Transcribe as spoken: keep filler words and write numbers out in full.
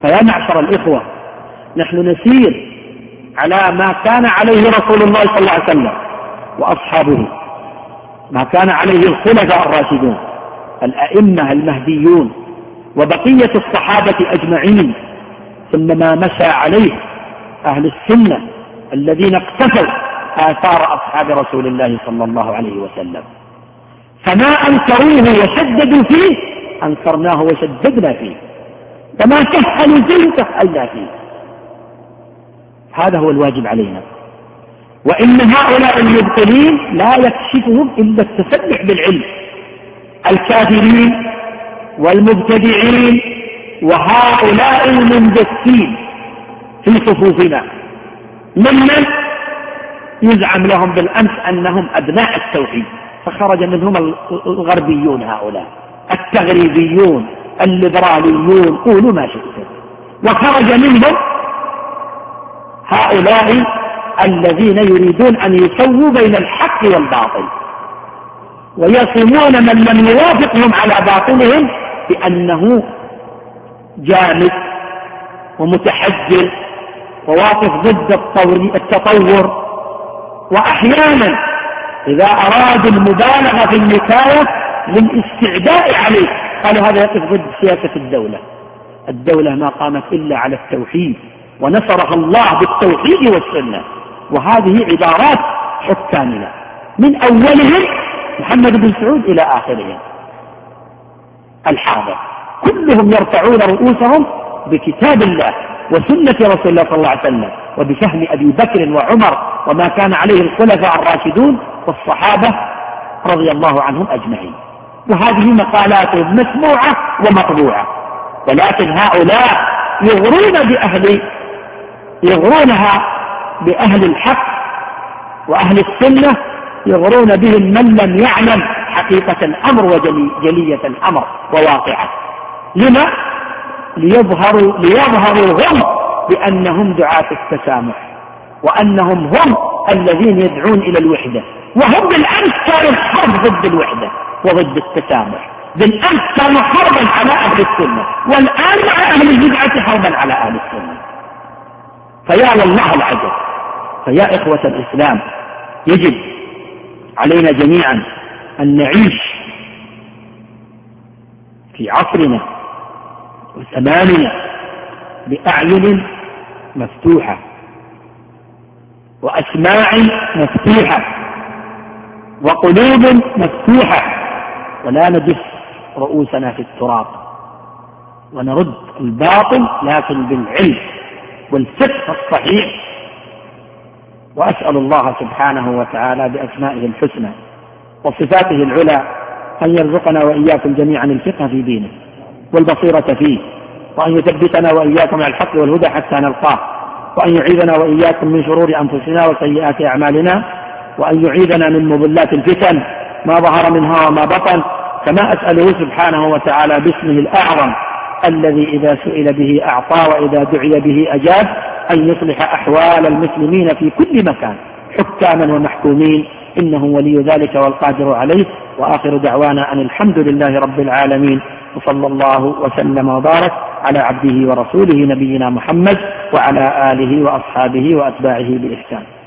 فيا معشر الإخوة، نحن نسير على ما كان عليه رسول الله صلى الله عليه وسلم وأصحابه، ما كان عليه الخلفاء الراشدون الأئمة المهديون وبقية الصحابة أجمعين، ثم ما مشى عليه أهل السنة الذين اقتفوا آثار أصحاب رسول الله صلى الله عليه وسلم. فما أنكروه وشددوا فيه أنكرناه وشددنا فيه، فما سهلوا فيه سهلنا فيه. هذا هو الواجب علينا. وإن هؤلاء المبطلين لا يكشفهم إلا التسبح بالعلم، الكافرين والمبتدعين وهؤلاء المندسين في صفوفنا ممن يزعم لهم بالأمس أنهم أبناء التوحيد، فخرج منهم الغربيون، هؤلاء التغريبيون الليبراليون، قولوا ما شئتم، وخرج منهم هؤلاء الذين يريدون أن يسووا بين الحق والباطل، ويصمون من لم يوافقهم على باطلهم بأنه جامد ومتحجر وواقف ضد التطور، وأحيانا إذا أرادوا المبالغة في النكاية للاستعداء عليه قالوا هذا يقف ضد سياسة الدولة. الدولة ما قامت إلا على التوحيد ونصرها الله بالتوحيد والسنة. وهذه عبارات حكامنا من أولهم محمد بن سعود إلى آخرهم الحاضر، كلهم يرفعون رؤوسهم بكتاب الله وسنة رسول الله صلى الله عليه وسلم وبفهم أبي بكر وعمر وما كان عليه الخلفاء الراشدون والصحابة رضي الله عنهم أجمعين. وهذه مقالاتهم مسموعة ومطبوعة، ولكن هؤلاء يغرون بأهل يغرونها بأهل الحق وأهل السنة، يغرون بهم من لم يعلم حقيقة الأمر وجلية الأمر وواقعه. لما؟ ليظهروا, ليظهروا هم بأنهم دعاة التسامح، وأنهم هم الذين يدعون إلى الوحدة، وهم بالأمس كانوا حرب ضد الوحدة وضد التسامح، بالأمس كانوا حربا على أهل السنة، والآن مع أهل البدعة حربا على أهل السنة. فيا لله العجب. فيا إخوة الإسلام، يجب علينا جميعا أن نعيش في عصرنا وزماننا بأعين مفتوحة وأسماع مفتوحة وقلوب مفتوحة، ولا ندس رؤوسنا في التراب، ونرد الباطل لكن بالعلم والفقه الصحيح. وأسأل الله سبحانه وتعالى بأسمائه الحسنى وصفاته العلى أن يرزقنا وإياكم جميعا الفقه في دينه والبصيرة فيه، وأن يثبتنا وإياكم على الحق والهدى حتى نلقاه، وأن يعيذنا وإياكم من شرور أنفسنا وسيئات أعمالنا، وأن يعيذنا من مضلات الفتن ما ظهر منها وما بطن. كما أسأله سبحانه وتعالى باسمه الأعظم الذي إذا سئل به أعطى وإذا دعي به أجاب أن يصلح أحوال المسلمين في كل مكان حكاما ومحكومين، إنه ولي ذلك والقادر عليه. وآخر دعوانا أن الحمد لله رب العالمين، وصلى الله وسلم وبارك على عبده ورسوله نبينا محمد وعلى آله وأصحابه وأتباعه بإحسان.